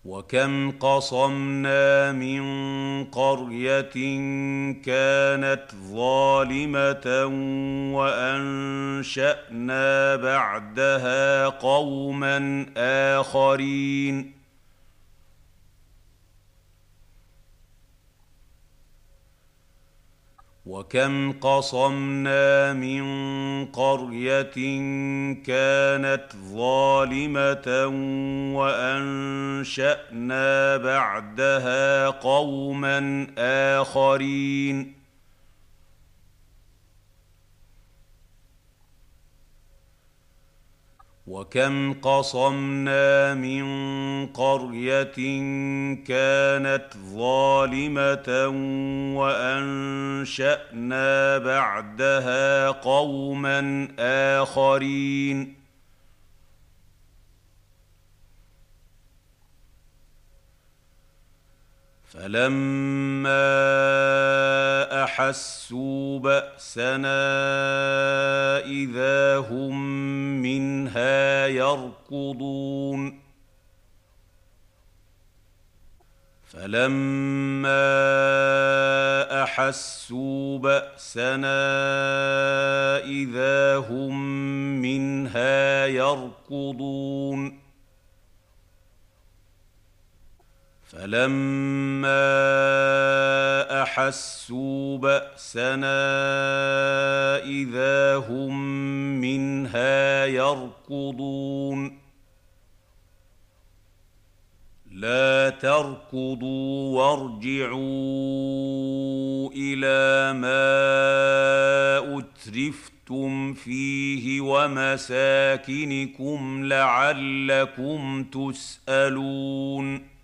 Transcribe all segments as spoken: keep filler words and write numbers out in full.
وكم قصمنا من قرية كانت ظالمة وأنشأنا بعدها قوما آخرين وكم قصمنا من قرية كانت ظالمة وأنشأنا بعدها قوما آخرين وكم قصمنا من قرية كانت ظالمة وأنشأنا بعدها قوما آخرين فلما أحسوا بأسنا إذا هم منها يركضون فلما أحسوا بأسنا إذا هم منها يركضون فلما أحسوا بأسنا إذا هم منها يركضون لا تركضوا وارجعوا إلى ما أترفتم فيه ومساكنكم لعلكم تسألون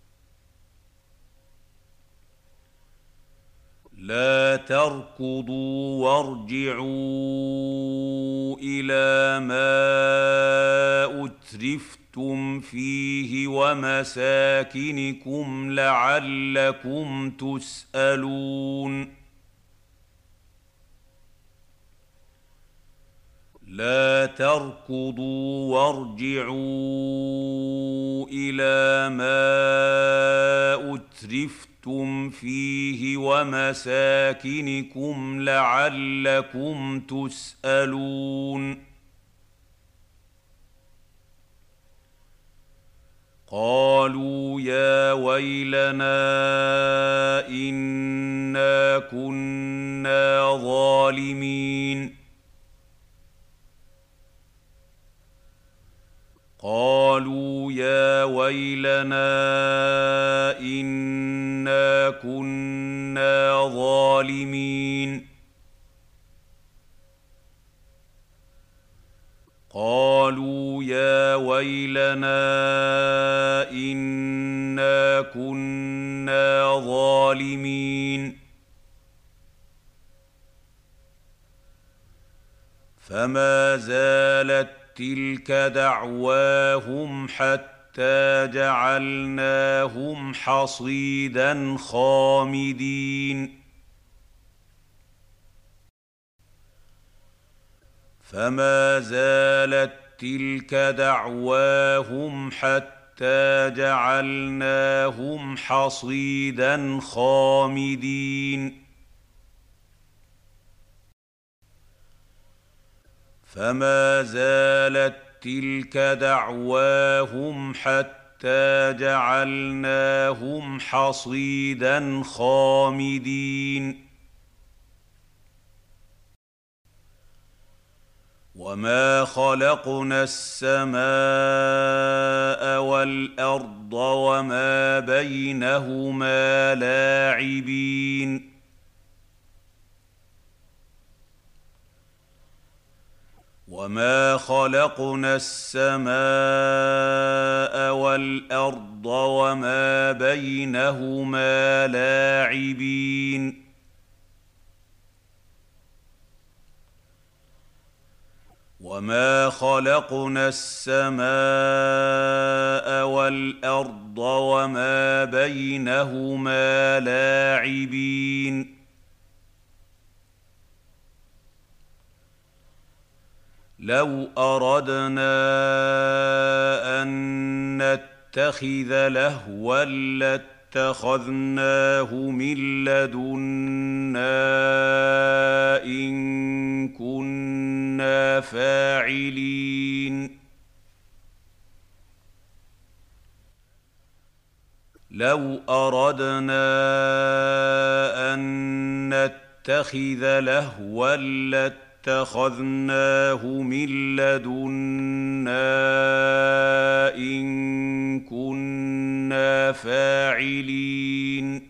لا تركضوا وارجعوا إلى ما أترفتم فيه ومساكنكم لعلكم تسألون لا تركضوا وارجعوا إلى ما أترفتم فيه ومساكنكم لعلكم تسألون قالوا يا ويلنا إنا كنا ظالمين قالوا يا ويلنا إنا كنا ظالمين قالوا يا ويلنا إنا كنا ظالمين فما زالت تلك دعواهم حتى جعلناهم حصيدا خامدين فما زالت تلك دعواهم حتى جعلناهم حصيدا خامدين فما زالت تلك دعواهم حتى جعلناهم حصيدا خامدين وما خلقنا السماء والأرض وما بينهما لاعبين وما خلقنا السماء والأرض وما بينهما لاعبين وما خلقنا السماء والأرض وما بينهما لاعبين لو أردنا أن نتخذ لهوا لاتخذناه من لدنا إن كنا فاعلين لو أردنا أن نتخذ لهوا لاتخذناه من لدنا إن كنا فاعلين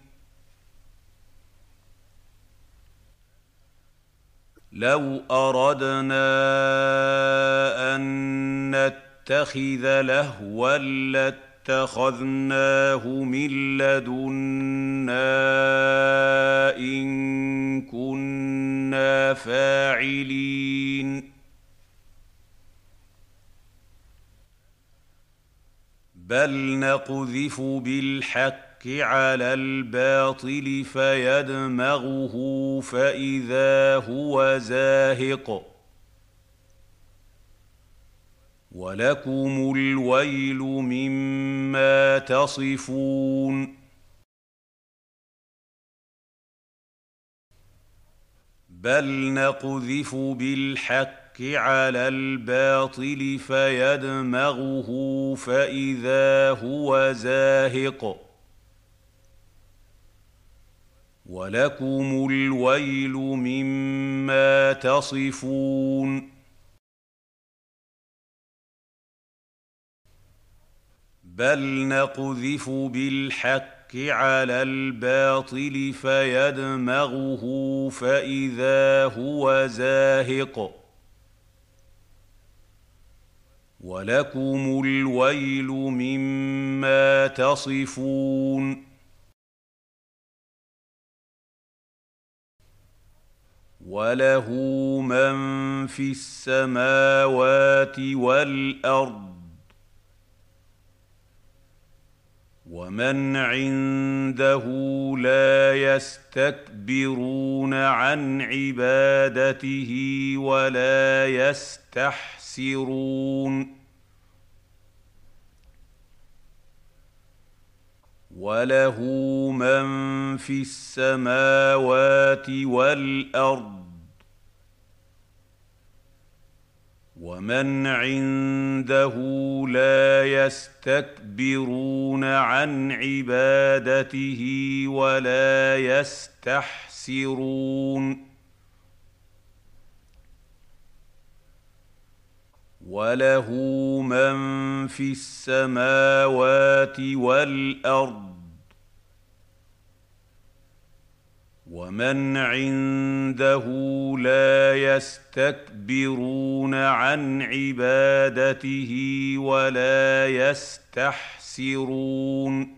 لو أردنا أن نتخذ لهوا لاتخذناه من لدنا إن كنا فاعلين بل نقذف بالحق على الباطل فيدمغه فإذا هو زاهق ولكم الويل مما تصفون بل نقذف بالحق على الباطل فيدمغه فإذا هو زاهق ولكم الويل مما تصفون بل نقذف بالحق على الباطل فيدمغه فإذا هو زاهق ولكم الويل مما تصفون وله من في السماوات والأرض ومن عنده لا يستكبرون عن عبادته ولا يستحسرون وله من في السماوات والأرض ومن عنده لا يستكبرون عن عبادته ولا يستحسرون وله من في السماوات والأرض ومن عنده لا يستكبرون عن عبادته ولا يستحسرون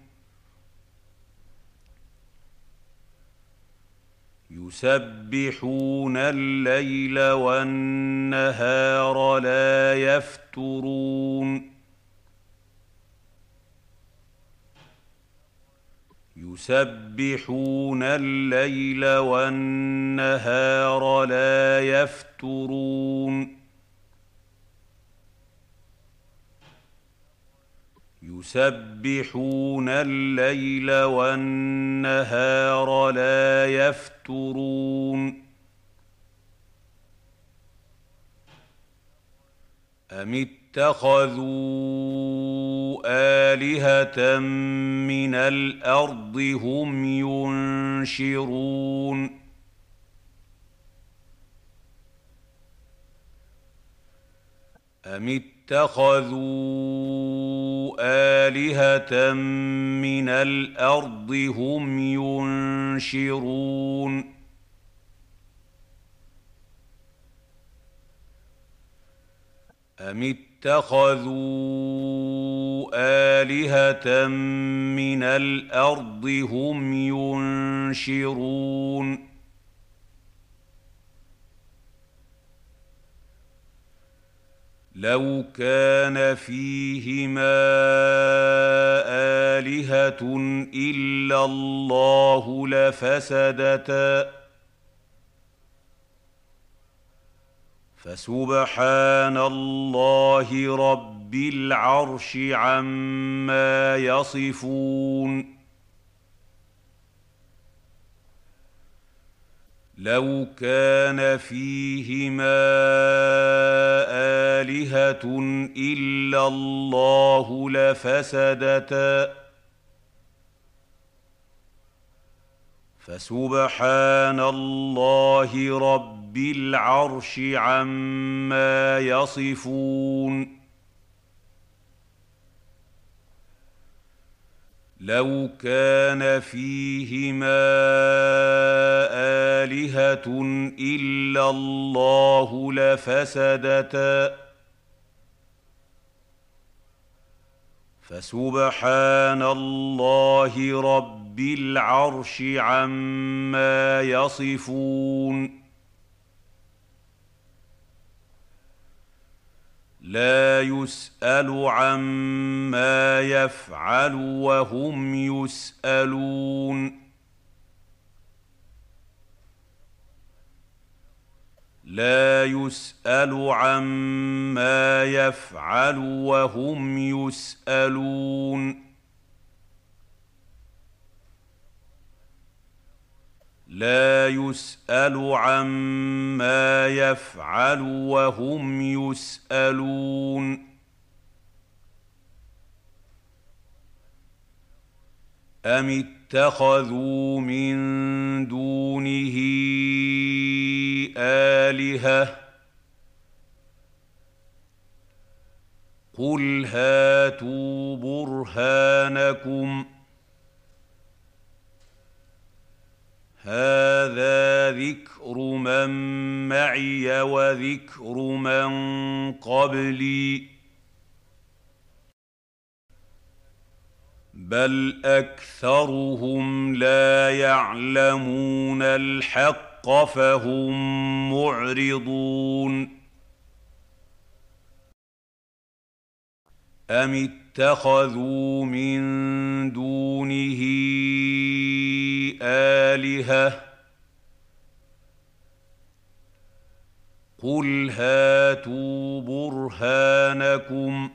يسبحون الليل والنهار لا يفترون يسبحون الليل والنهار لا يفترون يسبحون الليل والنهار لا يفترون أم اتخذوا آلهة من الأرض هم ينشرون أم اتخذوا آلهة من الأرض هم ينشرون أم اتخذوا آلهة من الأرض هم ينشرون لو كان فيهما آلهة إلا الله لفسدتا فسبحان الله رب رب العرش عما يصفون لو كان فيهما آلهة إلا الله لفسدتا فسبحان الله رب العرش عما يصفون لو كان فيهما آلهة إلا الله لفسدتا فسبحان الله رب العرش عما يصفون لا يسأل عما يفعل وهم يسألون لا يسأل عما يفعل وهم يسألون لا يسأل عما يفعل وهم يسألون أم اتخذوا من دونه آلهة قل هاتوا برهانكم هذا ذكر من معي وذكر من قبلي بل أكثرهم لا يعلمون الحق فهم معرضون أم اتخذوا من دونه آلهة قل هاتوا برهانكم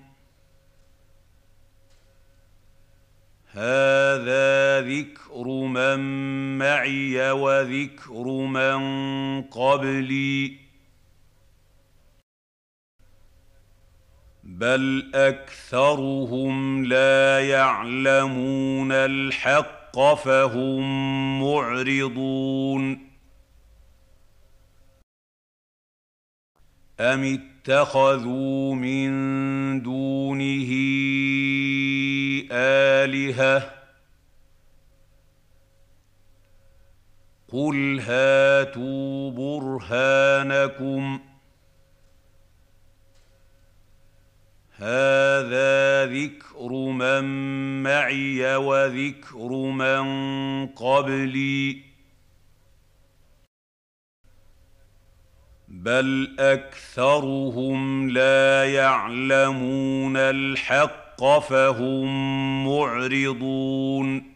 هذا ذكر من معي وذكر من قبلي بل أكثرهم لا يعلمون الحق فهم معرضون أم اتخذوا من دونه آلهة قل هاتوا برهانكم هذا ذكر من معي وذكر من قبلي بل أكثرهم لا يعلمون الحق فهم معرضون